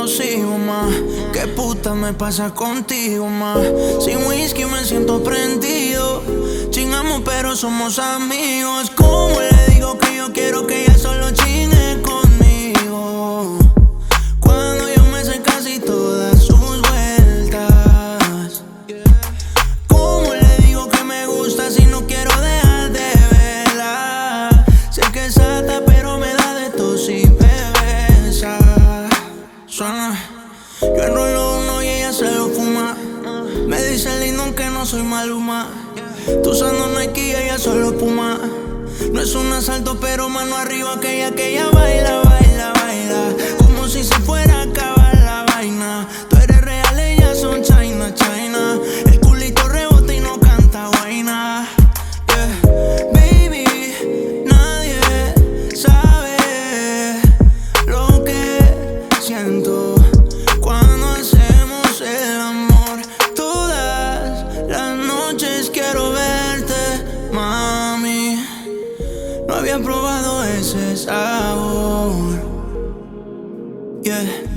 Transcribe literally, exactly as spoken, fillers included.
explosivo, ma. ¿Qué puta me pasa contigo, ma? Sin whisky me siento prendido. Chingamos pero somos amigos. ¿Cómo le digo que yo quiero que ella solo chingue conmigo? Cuando yo me sé casi todas sus vueltas. ¿Cómo le digo que me gusta si no quiero dejar de verla? Sé que es sata pero me da de tos y me besa. Suena, yo enrolo uno y ella se lo fuma. Me dice lindo aunque no soy Maluma. Tú usando Nike y ella solo Puma. No es un asalto pero mano arriba que ella, que ella baila, baila, baila. Como si se fuera a acabar la vaina. Tú eres real, ellas son China, China. El culito rebota y no canta vaina. Yeah. Baby, nadie sabe lo que siento cuando hacemos el amor. Todas las noches quiero verte, mami. No había probado ese sabor. Yeah.